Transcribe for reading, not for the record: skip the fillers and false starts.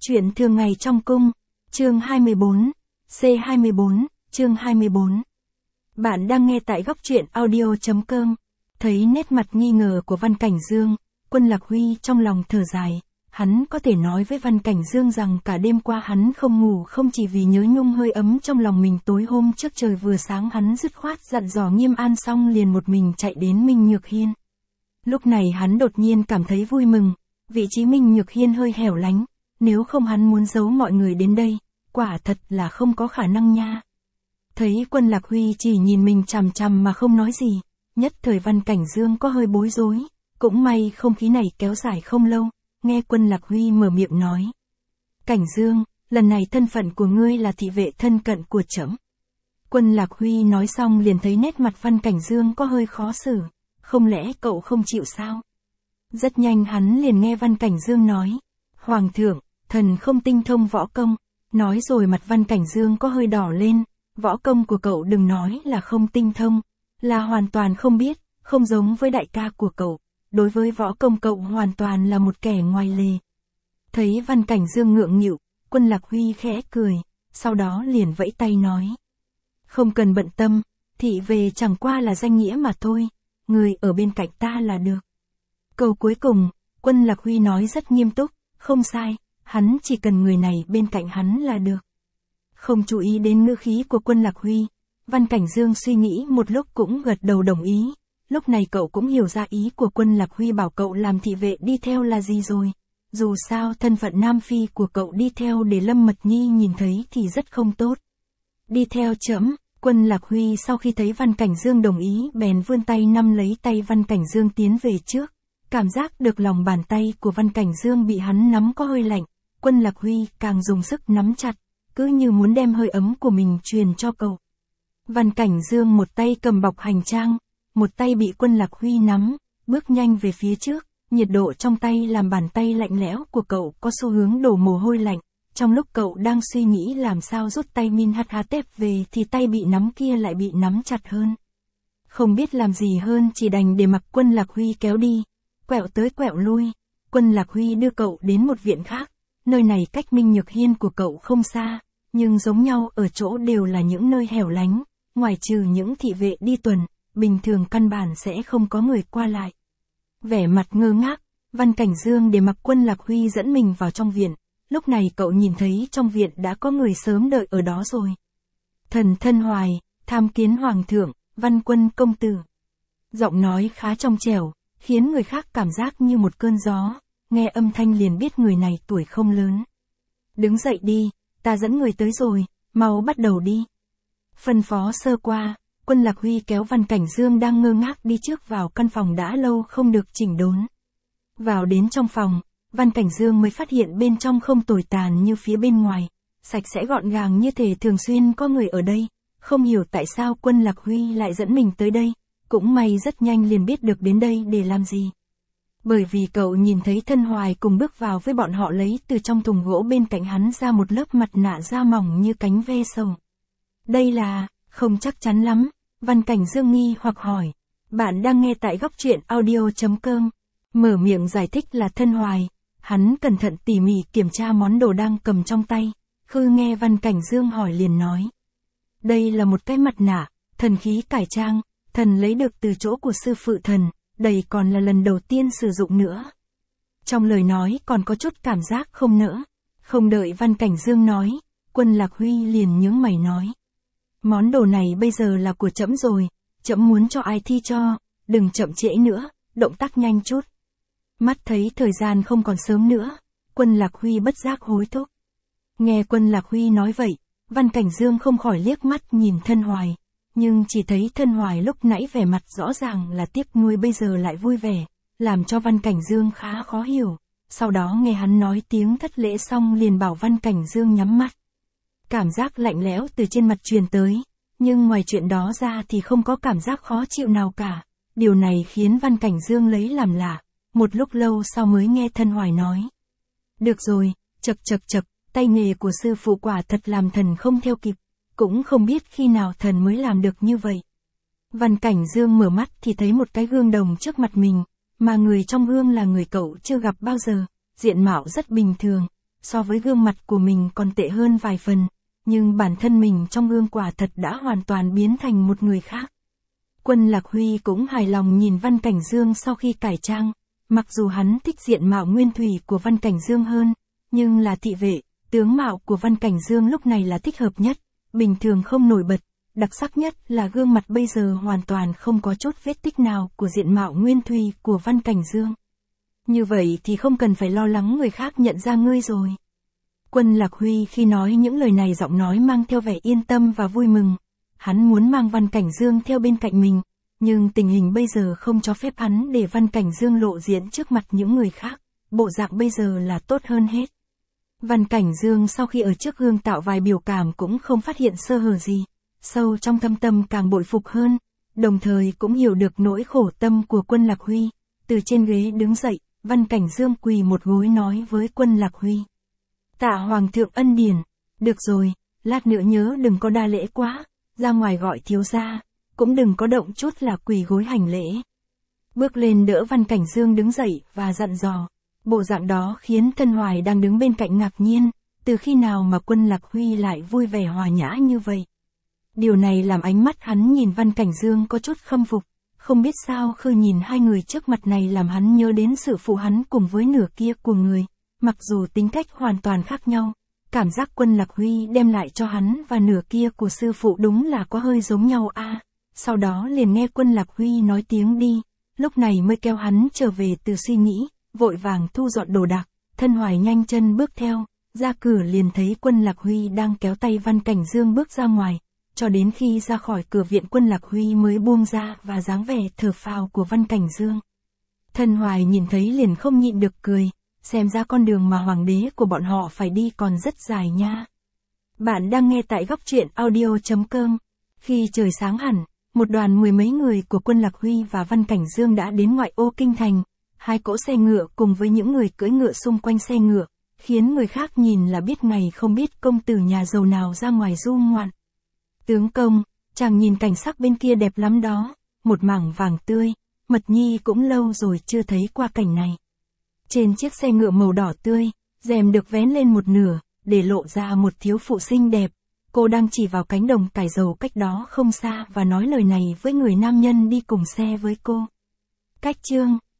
Chuyện thường ngày trong cung, chương 24, C24, chương 24. Bạn đang nghe tại góc truyện audio.com. Thấy nét mặt nghi ngờ của Văn Cảnh Dương, Quân Lạc Huy trong lòng thở dài. Hắn có thể nói với Văn Cảnh Dương rằng cả đêm qua hắn không ngủ không chỉ vì nhớ nhung hơi ấm trong lòng mình. Tối hôm trước trời vừa sáng hắn dứt khoát dặn dò Nghiêm An xong liền một mình chạy đến Minh Nhược Hiên. Lúc này hắn đột nhiên cảm thấy vui mừng, vị trí Minh Nhược Hiên hơi hẻo lánh, nếu không hắn muốn giấu mọi người đến đây, quả thật là không có khả năng nha. Thấy Quân Lạc Huy chỉ nhìn mình chằm chằm mà không nói gì, nhất thời Văn Cảnh Dương có hơi bối rối, cũng may không khí này kéo dài không lâu, nghe Quân Lạc Huy mở miệng nói. Cảnh Dương, lần này thân phận của ngươi là thị vệ thân cận của trẫm. Quân Lạc Huy nói xong liền thấy nét mặt Văn Cảnh Dương có hơi khó xử, không lẽ cậu không chịu sao? Rất nhanh hắn liền nghe Văn Cảnh Dương nói, Hoàng thượng, thần không tinh thông võ công, nói rồi mặt Văn Cảnh Dương có hơi đỏ lên, võ công của cậu đừng nói là không tinh thông, là hoàn toàn không biết, không giống với đại ca của cậu, đối với võ công cậu hoàn toàn là một kẻ ngoài lề. Thấy Văn Cảnh Dương ngượng nghịu, Quân Lạc Huy khẽ cười, sau đó liền vẫy tay nói. Không cần bận tâm, thị về chẳng qua là danh nghĩa mà thôi, người ở bên cạnh ta là được. Câu cuối cùng, Quân Lạc Huy nói rất nghiêm túc, không sai, hắn chỉ cần người này bên cạnh hắn là được. Không chú ý đến ngữ khí của Quân Lạc Huy, Văn Cảnh Dương suy nghĩ một lúc cũng gật đầu đồng ý, lúc này cậu cũng hiểu ra ý của Quân Lạc Huy bảo cậu làm thị vệ đi theo là gì rồi. Dù sao thân phận Nam Phi của cậu đi theo để Lâm Mật Nhi nhìn thấy thì rất không tốt. Đi theo trẫm. Quân Lạc Huy sau khi thấy Văn Cảnh Dương đồng ý bèn vươn tay nắm lấy tay Văn Cảnh Dương tiến về trước. Cảm giác được lòng bàn tay của Văn Cảnh Dương bị hắn nắm có hơi lạnh, Quân Lạc Huy càng dùng sức nắm chặt, cứ như muốn đem hơi ấm của mình truyền cho cậu. Văn Cảnh Dương một tay cầm bọc hành trang, một tay bị Quân Lạc Huy nắm, bước nhanh về phía trước, nhiệt độ trong tay làm bàn tay lạnh lẽo của cậu có xu hướng đổ mồ hôi lạnh. Trong lúc cậu đang suy nghĩ làm sao rút tay Min Hathatep về thì tay bị nắm kia lại bị nắm chặt hơn. Không biết làm gì hơn chỉ đành để mặc Quân Lạc Huy kéo đi, quẹo tới quẹo lui. Quân Lạc Huy đưa cậu đến một viện khác, nơi này cách Minh Nhược Hiên của cậu không xa, nhưng giống nhau ở chỗ đều là những nơi hẻo lánh, ngoài trừ những thị vệ đi tuần, bình thường căn bản sẽ không có người qua lại. Vẻ mặt ngơ ngác, Văn Cảnh Dương để mặc Quân Lạc Huy dẫn mình vào trong viện. Lúc này cậu nhìn thấy trong viện đã có người sớm đợi ở đó rồi. Thần Thân Hoài, tham kiến Hoàng thượng, Văn Quân công tử. Giọng nói khá trong trẻo, khiến người khác cảm giác như một cơn gió, nghe âm thanh liền biết người này tuổi không lớn. Đứng dậy đi, ta dẫn người tới rồi, mau bắt đầu đi. Phân phó sơ qua, Quân Lạc Huy kéo Văn Cảnh Dương đang ngơ ngác đi trước vào căn phòng đã lâu không được chỉnh đốn. Vào đến trong phòng, Văn Cảnh Dương mới phát hiện bên trong không tồi tàn như phía bên ngoài, sạch sẽ gọn gàng như thể thường xuyên có người ở đây, không hiểu tại sao Quân Lạc Huy lại dẫn mình tới đây, cũng may rất nhanh liền biết được đến đây để làm gì. Bởi vì cậu nhìn thấy Thân Hoài cùng bước vào với bọn họ lấy từ trong thùng gỗ bên cạnh hắn ra một lớp mặt nạ da mỏng như cánh ve sầu. Đây là, không chắc chắn lắm, Văn Cảnh Dương nghi hoặc hỏi. Bạn đang nghe tại góc truyện audio.com, mở miệng giải thích là Thân Hoài. Hắn cẩn thận tỉ mỉ kiểm tra món đồ đang cầm trong tay, khư nghe Văn Cảnh Dương hỏi liền nói. Đây là một cái mặt nạ, thần khí cải trang, thần lấy được từ chỗ của sư phụ thần, đây còn là lần đầu tiên sử dụng nữa. Trong lời nói còn có chút cảm giác không nỡ, không đợi Văn Cảnh Dương nói, Quân Lạc Huy liền nhướng mày nói. Món đồ này bây giờ là của trẫm rồi, trẫm muốn cho ai thi cho, đừng chậm trễ nữa, động tác nhanh chút. Mắt thấy thời gian không còn sớm nữa, Quân Lạc Huy bất giác hối thúc. Nghe Quân Lạc Huy nói vậy, Văn Cảnh Dương không khỏi liếc mắt nhìn Thân Hoài, nhưng chỉ thấy Thân Hoài lúc nãy vẻ mặt rõ ràng là tiếc nuối bây giờ lại vui vẻ, làm cho Văn Cảnh Dương khá khó hiểu. Sau đó nghe hắn nói tiếng thất lễ xong liền bảo Văn Cảnh Dương nhắm mắt. Cảm giác lạnh lẽo từ trên mặt truyền tới, nhưng ngoài chuyện đó ra thì không có cảm giác khó chịu nào cả. Điều này khiến Văn Cảnh Dương lấy làm lạ. Một lúc lâu sau mới nghe Thân Hoài nói. Được rồi, chậc, tay nghề của sư phụ quả thật làm thần không theo kịp, cũng không biết khi nào thần mới làm được như vậy. Văn Cảnh Dương mở mắt thì thấy một cái gương đồng trước mặt mình, mà người trong gương là người cậu chưa gặp bao giờ, diện mạo rất bình thường, so với gương mặt của mình còn tệ hơn vài phần, nhưng bản thân mình trong gương quả thật đã hoàn toàn biến thành một người khác. Quân Lạc Huy cũng hài lòng nhìn Văn Cảnh Dương sau khi cải trang, mặc dù hắn thích diện mạo nguyên thủy của Văn Cảnh Dương hơn, nhưng là thị vệ, tướng mạo của Văn Cảnh Dương lúc này là thích hợp nhất, bình thường không nổi bật, đặc sắc nhất là gương mặt bây giờ hoàn toàn không có chút vết tích nào của diện mạo nguyên thủy của Văn Cảnh Dương. Như vậy thì không cần phải lo lắng người khác nhận ra ngươi rồi. Quân Lạc Huy khi nói những lời này giọng nói mang theo vẻ yên tâm và vui mừng. Hắn muốn mang Văn Cảnh Dương theo bên cạnh mình, nhưng tình hình bây giờ không cho phép hắn để Văn Cảnh Dương lộ diện trước mặt những người khác, bộ dạng bây giờ là tốt hơn hết. Văn Cảnh Dương sau khi ở trước gương tạo vài biểu cảm cũng không phát hiện sơ hở gì, sâu trong thâm tâm càng bội phục hơn, đồng thời cũng hiểu được nỗi khổ tâm của Quân Lạc Huy. Từ trên ghế đứng dậy, Văn Cảnh Dương quỳ một gối nói với Quân Lạc Huy. Tạ Hoàng thượng ân điển, được rồi, lát nữa nhớ đừng có đa lễ quá, ra ngoài gọi thiếu gia, cũng đừng có động chút là quỳ gối hành lễ. Bước lên đỡ Văn Cảnh Dương đứng dậy và dặn dò, bộ dạng đó khiến Thân Hoài đang đứng bên cạnh ngạc nhiên, từ khi nào mà Quân Lạc Huy lại vui vẻ hòa nhã như vậy. Điều này làm ánh mắt hắn nhìn Văn Cảnh Dương có chút khâm phục, không biết sao khi nhìn hai người trước mặt này làm hắn nhớ đến sự phụ hắn cùng với nửa kia của người, mặc dù tính cách hoàn toàn khác nhau. Cảm giác Quân Lạc Huy đem lại cho hắn và nửa kia của sư phụ đúng là có hơi giống nhau a. Sau đó liền nghe Quân Lạc Huy nói tiếng đi, lúc này mới kéo hắn trở về từ suy nghĩ, vội vàng thu dọn đồ đạc. Thân Hoài nhanh chân bước theo, ra cửa liền thấy Quân Lạc Huy đang kéo tay Văn Cảnh Dương bước ra ngoài, cho đến khi ra khỏi cửa viện Quân Lạc Huy mới buông ra và dáng vẻ thở phào của Văn Cảnh Dương. Thân Hoài nhìn thấy liền không nhịn được cười. Xem ra con đường mà hoàng đế của bọn họ phải đi còn rất dài nha. Bạn đang nghe tại góc truyện audio.com. Khi trời sáng hẳn, một đoàn mười mấy người của Quân Lạc Huy và Văn Cảnh Dương đã đến ngoại ô kinh thành. Hai cỗ xe ngựa cùng với những người cưỡi ngựa xung quanh xe ngựa, khiến người khác nhìn là biết ngày không biết công tử nhà giàu nào ra ngoài du ngoạn. Tướng công, chàng nhìn cảnh sắc bên kia đẹp lắm đó, một mảng vàng tươi, Mật Nhi cũng lâu rồi chưa thấy qua cảnh này. Trên chiếc xe ngựa màu đỏ tươi, rèm được vén lên một nửa, để lộ ra một thiếu phụ xinh đẹp. Cô đang chỉ vào cánh đồng cải dầu cách đó không xa và nói lời này với người nam nhân đi cùng xe với cô. Cách chương